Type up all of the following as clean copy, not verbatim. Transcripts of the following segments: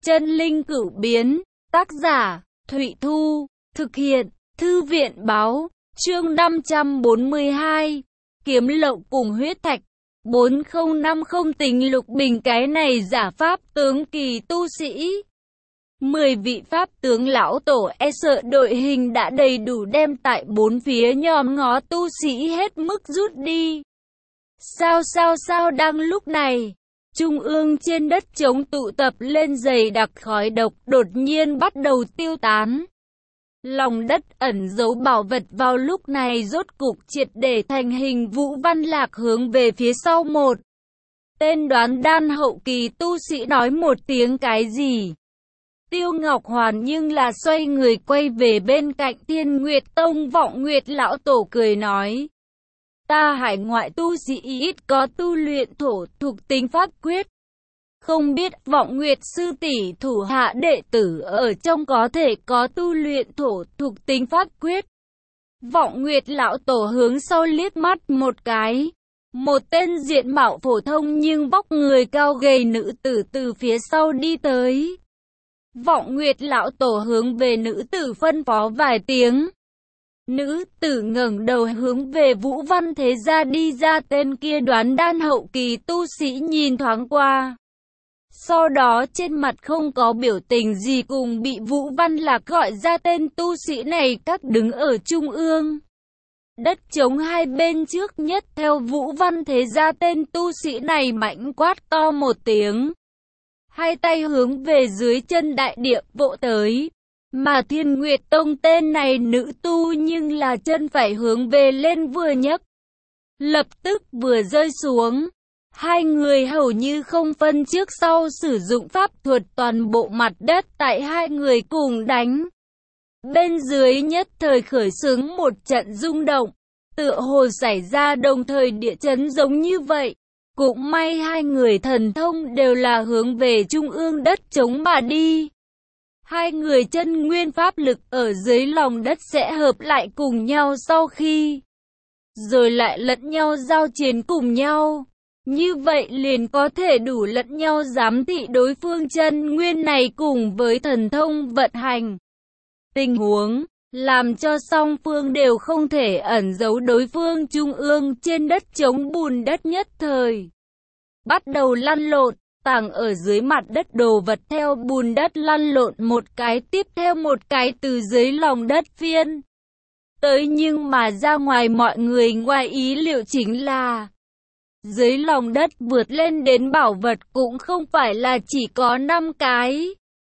Chân linh cửu biến, tác giả, Thụy Thu, thực hiện, Thư viện báo, chương 542, kiếm lậu cùng huyết thạch, 4050 tính Lục Bình cái này giả pháp tướng kỳ tu sĩ. 10 vị pháp tướng lão tổ e sợ đội hình đã đầy đủ đem tại bốn phía nhòm ngó tu sĩ hết mức rút đi. Sao đang lúc này, trung ương trên đất trống tụ tập lên dày đặc khói độc đột nhiên bắt đầu tiêu tán. Lòng đất ẩn giấu bảo vật vào lúc này rốt cục triệt để thành hình. Vũ Văn Lạc hướng về phía sau một tên đoán đan hậu kỳ tu sĩ nói một tiếng cái gì. Tiêu Ngọc Hoàn nhưng là xoay người quay về bên cạnh Thiên Nguyệt Tông Vọng Nguyệt lão tổ cười nói: ta hải ngoại tu sĩ ít có tu luyện thổ thuộc tính pháp quyết. Không biết Vọng Nguyệt sư tỷ thủ hạ đệ tử ở trong có thể có tu luyện thổ thuộc tính pháp quyết. Vọng Nguyệt lão tổ hướng sau liếc mắt một cái. Một tên diện mạo phổ thông nhưng vóc người cao gầy nữ tử từ phía sau đi tới. Vọng Nguyệt lão tổ hướng về nữ tử phân phó vài tiếng. Nữ tử ngẩng đầu hướng về Vũ Văn Thế Gia đi ra. Tên kia đoán đan hậu kỳ tu sĩ nhìn thoáng qua. Sau đó trên mặt không có biểu tình gì, cùng bị Vũ Văn Lạc gọi ra tên tu sĩ này các đứng ở trung ương. Đất trống hai bên trước nhất theo Vũ Văn Thế Gia, tên tu sĩ này mạnh quát to một tiếng. Hai tay hướng về dưới chân đại địa vỗ tới. Mà Thiên Nguyệt Tông tên này nữ tu nhưng là chân phải hướng về lên vừa nhấc. Lập tức vừa rơi xuống. Hai người hầu như không phân trước sau sử dụng pháp thuật, toàn bộ mặt đất tại hai người cùng đánh. Bên dưới nhất thời khởi xướng một trận rung động, tựa hồ xảy ra đồng thời địa chấn giống như vậy. Cũng may hai người thần thông đều là hướng về trung ương đất trống mà đi. Hai người chân nguyên pháp lực ở dưới lòng đất sẽ hợp lại cùng nhau sau khi rồi lại lẫn nhau giao chiến cùng nhau. Như vậy liền có thể đủ lẫn nhau giám thị đối phương chân nguyên này cùng với thần thông vận hành. Tình huống làm cho song phương đều không thể ẩn giấu đối phương. Trung ương trên đất trống bùn đất nhất thời bắt đầu lăn lộn, tàng ở dưới mặt đất đồ vật theo bùn đất lăn lộn một cái tiếp theo một cái từ dưới lòng đất phiên tới. Nhưng mà ra ngoài mọi người ngoài ý liệu chính là dưới lòng đất vượt lên đến bảo vật cũng không phải là chỉ có 5 cái,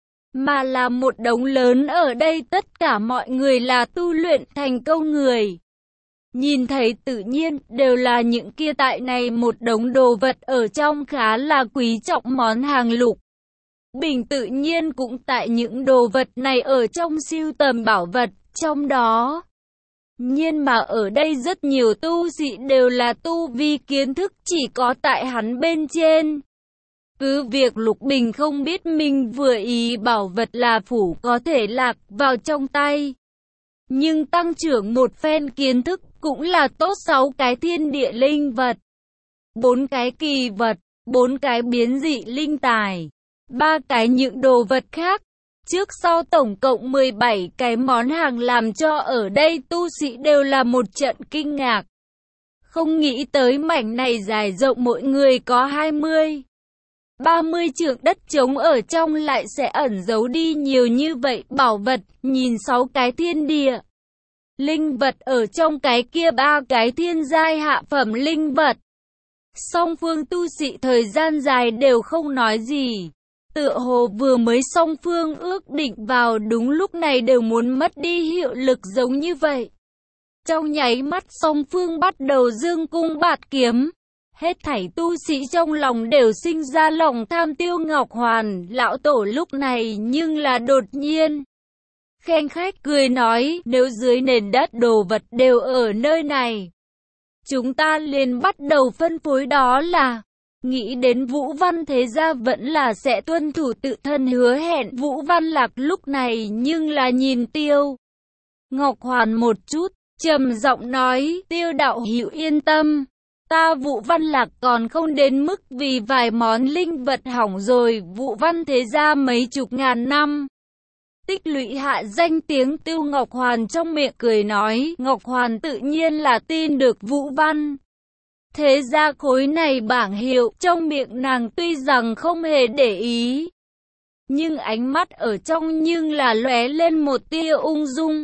mà là một đống lớn. Ở đây tất cả mọi người là tu luyện thành công người. Nhìn thấy tự nhiên đều là những kia tại này một đống đồ vật ở trong khá là quý trọng món hàng lục bình, tự nhiên cũng tại những đồ vật này ở trong sưu tầm bảo vật trong đó. Nhưng mà ở đây rất nhiều tu sĩ đều là tu vi kiến thức chỉ có tại hắn bên trên. Cứ việc Lục Bình không biết mình vừa ý bảo vật là phủ có thể lạc vào trong tay, nhưng tăng trưởng một phen kiến thức cũng là tốt. 6 cái thiên địa linh vật, 4 cái kỳ vật, 4 cái biến dị linh tài, 3 cái những đồ vật khác. Trước sau tổng cộng 17 cái món hàng làm cho ở đây tu sĩ đều là một trận kinh ngạc. Không nghĩ tới mảnh này dài rộng mỗi người có 20-30 trượng đất trống ở trong lại sẽ ẩn giấu đi nhiều như vậy bảo vật. Nhìn 6 cái thiên địa linh vật ở trong cái kia 3 cái thiên giai hạ phẩm linh vật. Song phương tu sĩ thời gian dài đều không nói gì. Tựa hồ vừa mới song phương ước định vào đúng lúc này đều muốn mất đi hiệu lực giống như vậy. Trong nháy mắt song phương bắt đầu dương cung bạt kiếm. Hết thảy tu sĩ trong lòng đều sinh ra lòng tham. Tiêu Ngọc Hoàn lão tổ lúc này nhưng là đột nhiên khen khách cười nói: nếu dưới nền đất đồ vật đều ở nơi này, chúng ta liền bắt đầu phân phối. Đó là nghĩ đến Vũ Văn Thế Gia vẫn là sẽ tuân thủ tự thân hứa hẹn. Vũ Văn Lạc lúc này nhưng là nhìn Tiêu Ngọc Hoàn một chút, trầm giọng nói: Tiêu đạo hữu yên tâm, Ta Vũ Văn Lạc còn không đến mức vì vài món linh vật hỏng rồi Vũ Văn thế gia mấy chục ngàn năm tích lũy hạ danh tiếng. Tiêu Ngọc Hoàn trong miệng cười nói, Ngọc Hoàn tự nhiên là tin được Vũ Văn thế gia khối này bảng hiệu. Trong miệng nàng tuy rằng không hề để ý, nhưng ánh mắt ở trong nhưng là lóe lên một tia ung dung.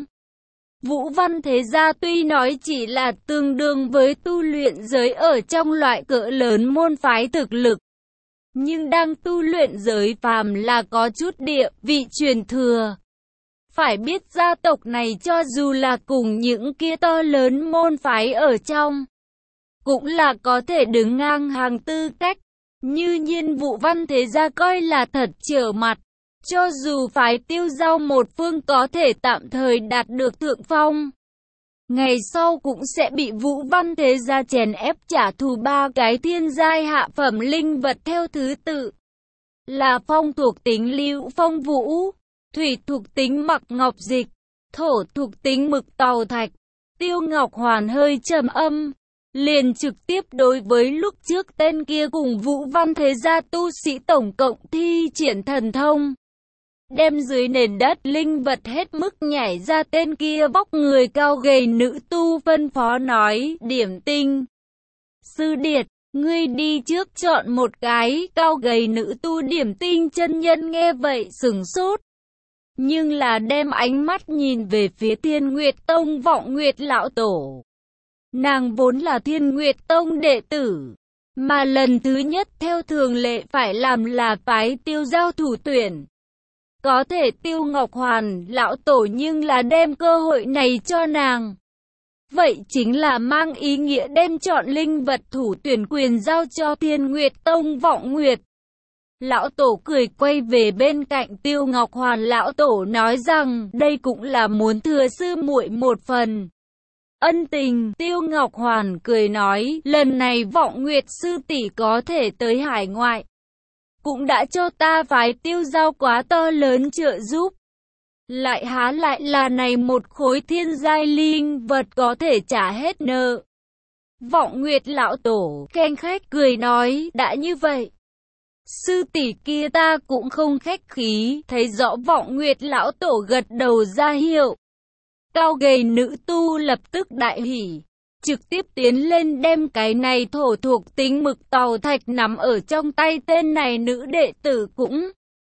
Vũ Văn thế gia tuy nói chỉ là tương đương với tu luyện giới ở trong loại cỡ lớn môn phái thực lực, nhưng đang tu luyện giới phàm là có chút địa vị truyền thừa. Phải biết gia tộc này cho dù là cùng những kia to lớn môn phái ở trong, cũng là có thể đứng ngang hàng tư cách. Như nhiên Vũ Văn thế gia coi là thật trở mặt. Cho dù phái Tiêu Giao một phương có thể tạm thời đạt được thượng phong, ngày sau cũng sẽ bị Vũ Văn thế gia chèn ép trả thù. Ba cái thiên giai hạ phẩm linh vật theo thứ tự là phong thuộc tính Lưu Phong Vũ, thủy thuộc tính Mặc Ngọc Dịch, thổ thuộc tính Mực Tàu Thạch. Tiêu Ngọc Hoàn hơi trầm âm, liền trực tiếp đối với lúc trước tên kia cùng Vũ Văn thế gia tu sĩ tổng cộng thi triển thần thông, đem dưới nền đất linh vật hết mức nhảy ra tên kia vóc người cao gầy nữ tu phân phó nói, Điểm Tinh Sư Điệt, ngươi đi trước chọn một cái. Cao gầy nữ tu Điểm Tinh chân nhân nghe vậy sửng sốt, nhưng là đem ánh mắt nhìn về phía Thiên Nguyệt Tông Vọng Nguyệt lão tổ. Nàng vốn là Thiên Nguyệt Tông đệ tử, mà lần thứ nhất theo thường lệ phải làm là phái Tiêu Giao thủ tuyển. Có thể Tiêu Ngọc Hoàn lão tổ nhưng là đem cơ hội này cho nàng, vậy chính là mang ý nghĩa đem chọn linh vật thủ tuyển quyền giao cho Thiên Nguyệt Tông Vọng Nguyệt. Lão tổ cười quay về bên cạnh Tiêu Ngọc Hoàn lão tổ nói rằng, đây cũng là muốn thừa sư muội một phần ân tình. Tiêu Ngọc Hoàn cười nói, lần này Vọng Nguyệt sư tỷ có thể tới hải ngoại, cũng đã cho ta phái Tiêu Giao quá to lớn trợ giúp, lại há lại là này một khối thiên giai linh vật có thể trả hết nợ. Vọng Nguyệt lão tổ khen khách cười nói, đã như vậy, sư tỷ kia ta cũng không khách khí. Thấy rõ Vọng Nguyệt lão tổ gật đầu ra hiệu, cao gầy nữ tu lập tức đại hỉ, trực tiếp tiến lên đem cái này thổ thuộc tính Mực Tàu Thạch nắm ở trong tay. Tên này nữ đệ tử cũng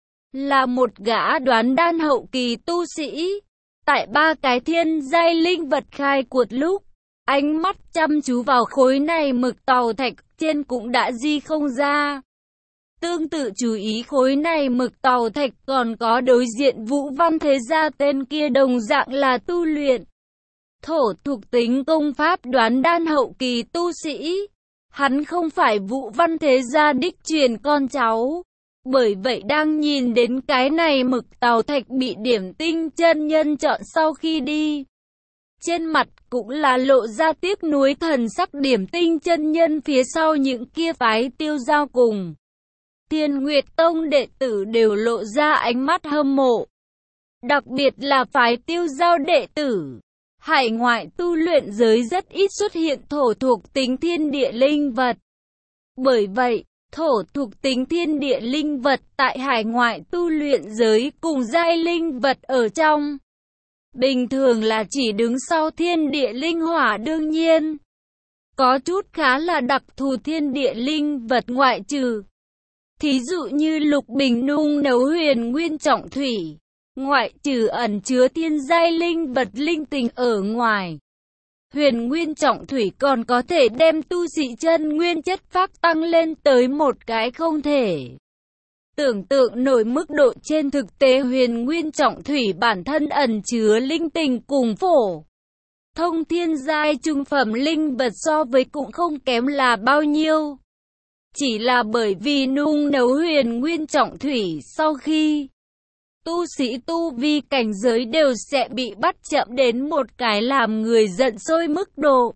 là một gã đoán đan hậu kỳ tu sĩ. Tại ba cái thiên giai linh vật khai cuộc lúc, ánh mắt chăm chú vào khối này Mực Tàu Thạch trên cũng đã di không ra. Tương tự chú ý khối này Mực Tàu Thạch còn có đối diện Vũ Văn thế gia tên kia đồng dạng là tu luyện thổ thuộc tính công pháp đoán đan hậu kỳ tu sĩ. Hắn không phải Vũ Văn thế gia đích truyền con cháu, bởi vậy đang nhìn đến cái này Mực Tàu Thạch bị Điểm Tinh chân nhân chọn sau khi đi, trên mặt cũng là lộ ra tiếc nuối thần sắc. Điểm Tinh chân nhân phía sau những kia phái Tiêu Giao cùng Thiên Nguyệt Tông đệ tử đều lộ ra ánh mắt hâm mộ, đặc biệt là phái Tiêu Giao đệ tử. Hải ngoại tu luyện giới rất ít xuất hiện thổ thuộc tính thiên địa linh vật. Bởi vậy, thổ thuộc tính thiên địa linh vật tại hải ngoại tu luyện giới cùng giai linh vật ở trong, bình thường là chỉ đứng sau thiên địa linh hỏa. Đương nhiên, có chút khá là đặc thù thiên địa linh vật ngoại trừ. Thí dụ như Lục Bình nung nấu Huyền Nguyên Trọng Thủy, ngoại trừ ẩn chứa thiên giai linh vật linh tình ở ngoài, Huyền Nguyên Trọng Thủy còn có thể đem tu sĩ chân nguyên chất phác tăng lên tới một cái không thể tưởng tượng nổi mức độ. Trên thực tế Huyền Nguyên Trọng Thủy bản thân ẩn chứa linh tình cùng phổ thông thiên giai trung phẩm linh vật so với cũng không kém là bao nhiêu. Chỉ là bởi vì nung nấu Huyền Nguyên Trọng Thủy sau khi tu sĩ tu vi cảnh giới đều sẽ bị bắt chậm đến một cái làm người giận sôi mức độ.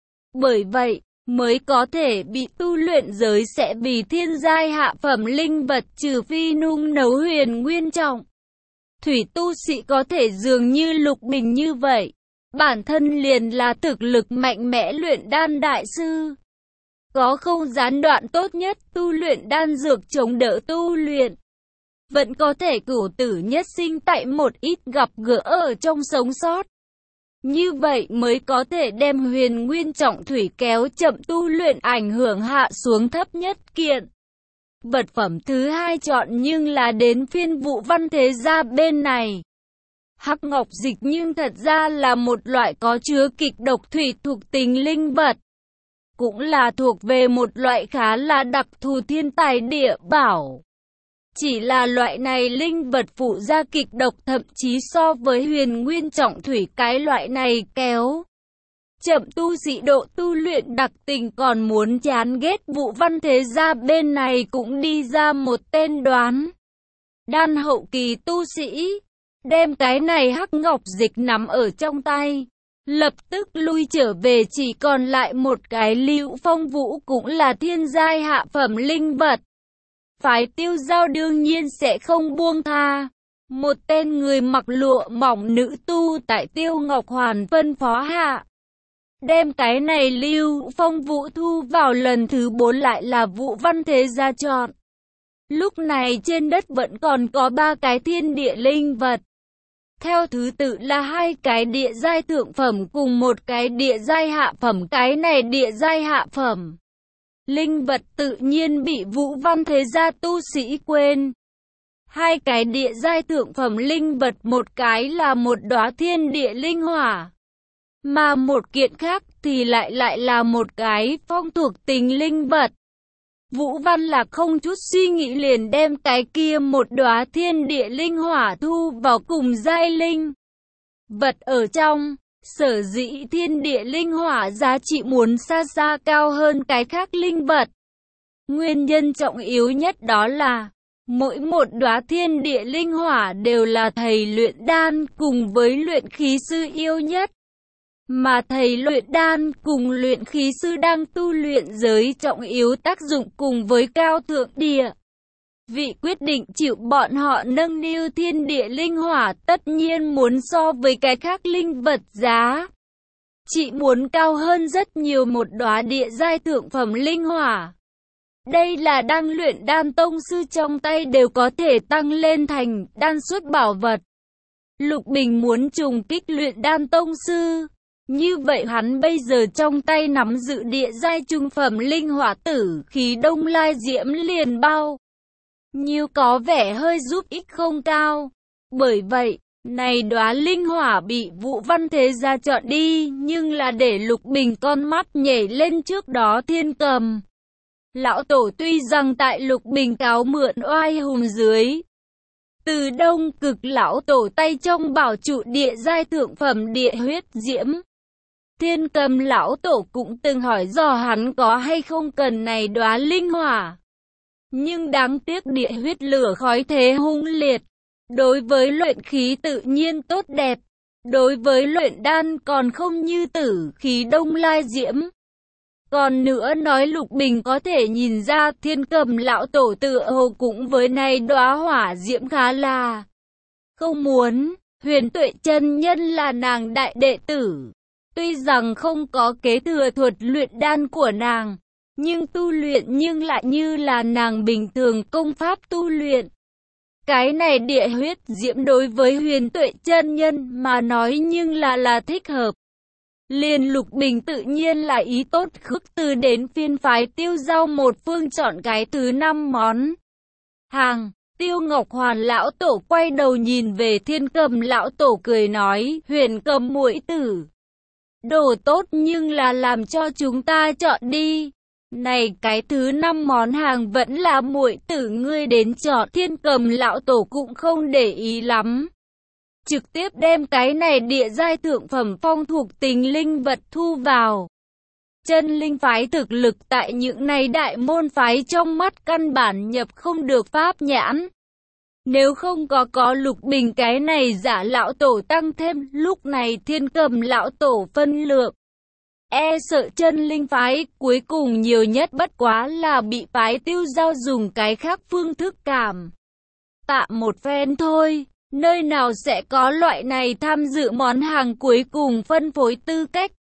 Bởi vậy, mới có thể bị tu luyện giới sẽ vì thiên giai hạ phẩm linh vật, trừ phi nung nấu Huyền Nguyên Trọng Thủy tu sĩ có thể dường như Lục Bình như vậy, bản thân liền là thực lực mạnh mẽ luyện đan đại sư. có không gián đoạn tốt nhất, tu luyện đan dược chống đỡ tu luyện. Vẫn có thể cửu tử nhất sinh tại một ít gặp gỡ ở trong sống sót. Như vậy mới có thể đem huyền nguyên trọng thủy kéo chậm tu luyện ảnh hưởng hạ xuống thấp nhất kiện. Vật phẩm thứ hai chọn nhưng là đến phiên Vũ Văn Thế Gia bên này. Hắc ngọc dịch nhưng thật ra là một loại có chứa kịch độc thủy thuộc tính linh vật. Cũng là thuộc về một loại khá là đặc thù thiên tài địa bảo. Chỉ là loại này linh vật phụ ra kịch độc thậm chí so với huyền nguyên trọng thủy cái loại này kéo chậm tu sĩ độ tu luyện đặc tình còn muốn chán ghét. Vũ Văn Thế Gia bên này cũng đi ra một tên đoán đan hậu kỳ tu sĩ, đem cái này hắc ngọc dịch nắm ở trong tay, lập tức lui trở về, chỉ còn lại một cái Lưu Phong Vũ cũng là thiên giai hạ phẩm linh vật. Phái Tiêu Giao đương nhiên sẽ không buông tha. Một tên người mặc lụa mỏng nữ tu tại Tiêu Ngọc Hoàn phân phó hạ, đem cái này Lưu Phong Vũ thu vào. Lần thứ 4 lại là Vũ Văn Thế Gia chọn. Lúc này trên đất vẫn còn có 3 cái thiên địa linh vật. Theo thứ tự là 2 cái địa giai thượng phẩm cùng 1 cái địa giai hạ phẩm. Cái này địa giai hạ phẩm linh vật tự nhiên bị Vũ Văn Thế Gia tu sĩ quên. 2 cái địa giai thượng phẩm linh vật, một cái là một đóa thiên địa linh hỏa, mà một kiện khác thì lại là một cái phong thuộc tính linh vật. Vũ Văn là không chút suy nghĩ liền đem cái kia một đóa thiên địa linh hỏa thu vào cùng giai linh vật ở trong. Sở dĩ thiên địa linh hỏa giá trị muốn xa xa cao hơn cái khác linh vật. Nguyên nhân trọng yếu nhất đó là mỗi một đóa thiên địa linh hỏa đều là thầy luyện đan cùng với luyện khí sư yêu nhất. Mà thầy luyện đan cùng luyện khí sư đang tu luyện giới trọng yếu tác dụng cùng với cao thượng địa vị quyết định chịu bọn họ nâng niu thiên địa linh hỏa tất nhiên muốn so với cái khác linh vật giá trị muốn cao hơn rất nhiều. Một đóa địa giai thượng phẩm linh hỏa, đây là đang luyện đan tông sư trong tay đều có thể tăng lên thành đan xuất bảo vật. Lục Bình muốn trùng kích luyện đan tông sư, như vậy hắn bây giờ trong tay nắm giữ địa giai trung phẩm linh hỏa tử khí Đông Lai Diễm liền bao nhiêu có vẻ hơi giúp ích không cao. Bởi vậy, này đóa linh hỏa bị Vũ Văn Thế Gia chọn đi, nhưng là để Lục Bình con mắt nhảy lên. Trước đó Thiên Cầm lão tổ tuy rằng tại Lục Bình cáo mượn oai hùng dưới từ Đông Cực lão tổ tay trong bảo trụ địa giai thượng phẩm địa huyết diễm, Thiên Cầm lão tổ cũng từng hỏi dò hắn có hay không cần này đóa linh hỏa. Nhưng đáng tiếc địa huyết lửa khói thế hung liệt, đối với luyện khí tự nhiên tốt đẹp, đối với luyện đan còn không như tử khí Đông Lai Diễm. Còn nữa nói Lục Bình có thể nhìn ra Thiên Cầm lão tổ tựa hồ cũng với này đóa hỏa diễm khá là không muốn. Huyền Tuệ chân nhân là nàng đại đệ tử, tuy rằng không có kế thừa thuật luyện đan của nàng, nhưng tu luyện nhưng lại như là nàng bình thường công pháp tu luyện. Cái này địa huyết diễm đối với Huyền Tuệ chân nhân mà nói nhưng là thích hợp. Liền Lục Bình tự nhiên là ý tốt khước từ đến phiên phái Tiêu Giao một phương chọn cái thứ 5 món hàng. Tiêu Ngọc Hoàn lão tổ quay đầu nhìn về Thiên Cầm lão tổ cười nói, Huyền Cầm muội tử, đồ tốt nhưng là làm cho chúng ta chọn đi. Này cái thứ 5 món hàng vẫn là muội tử ngươi đến chọn. Thiên Cầm lão tổ cũng không để ý lắm, trực tiếp đem cái này địa giai thượng phẩm phong thuộc tính linh vật thu vào. Chân linh phái thực lực tại những này đại môn phái trong mắt căn bản nhập không được pháp nhãn. Nếu không có Lục Bình cái này giả lão tổ tăng thêm, lúc này Thiên Cầm lão tổ phân lượng, e sợ chân linh phái cuối cùng nhiều nhất bất quá là bị phái Tiêu Giao dùng cái khác phương thức cảm tạ một phen thôi. Nơi nào sẽ có loại này tham dự món hàng cuối cùng phân phối tư cách.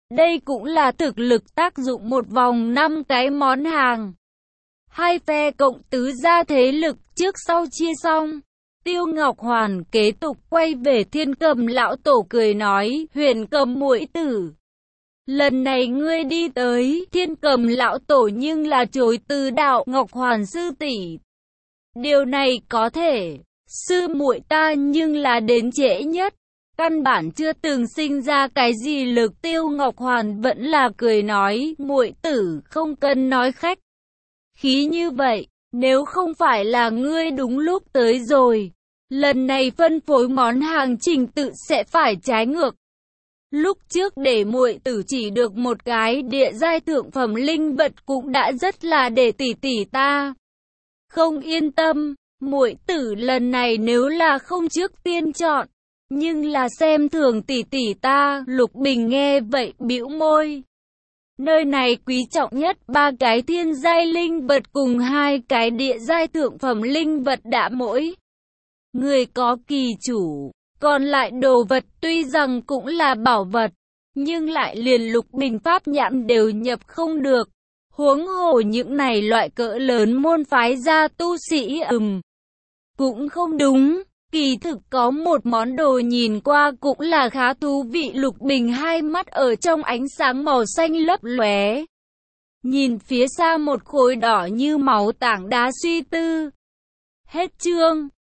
Đây cũng là thực lực tác dụng một vòng 5 cái món hàng. Hai phe cộng tứ gia thế lực trước sau chia xong. Tiêu Ngọc Hoàn kế tục quay về Thiên Cầm lão tổ cười nói, Huyền Cầm muội tử, lần này ngươi đi tới Thiên Cầm lão tổ nhưng là chối từ đạo Ngọc Hoàn sư tỷ. Điều này có thể, sư muội ta nhưng là đến trễ nhất, căn bản chưa từng sinh ra cái gì lực. Tiêu Ngọc Hoàn vẫn là cười nói, muội tử không cần nói khách khí như vậy, nếu không phải là ngươi đúng lúc tới rồi, lần này phân phối món hàng trình tự sẽ phải trái ngược. Lúc trước để muội tử chỉ được một cái địa giai thượng phẩm linh vật cũng đã rất là để tỷ tỷ ta không yên tâm. Muội tử lần này nếu là không trước tiên chọn, nhưng là xem thường tỷ tỷ ta. Lục Bình nghe vậy bĩu môi. Nơi này quý trọng nhất 3 cái thiên giai linh vật cùng 2 cái địa giai thượng phẩm linh vật đã mỗi người có kỳ chủ, còn lại đồ vật tuy rằng cũng là bảo vật, nhưng lại liền Lục Bình pháp nhãn đều nhập không được. Huống hồ những này loại cỡ lớn môn phái gia tu sĩ cũng không đúng. Kỳ thực có một món đồ nhìn qua cũng là khá thú vị. Lục Bình hai mắt ở trong ánh sáng màu xanh lấp lóe, nhìn phía xa một khối đỏ như máu tảng đá suy tư. Hết chương.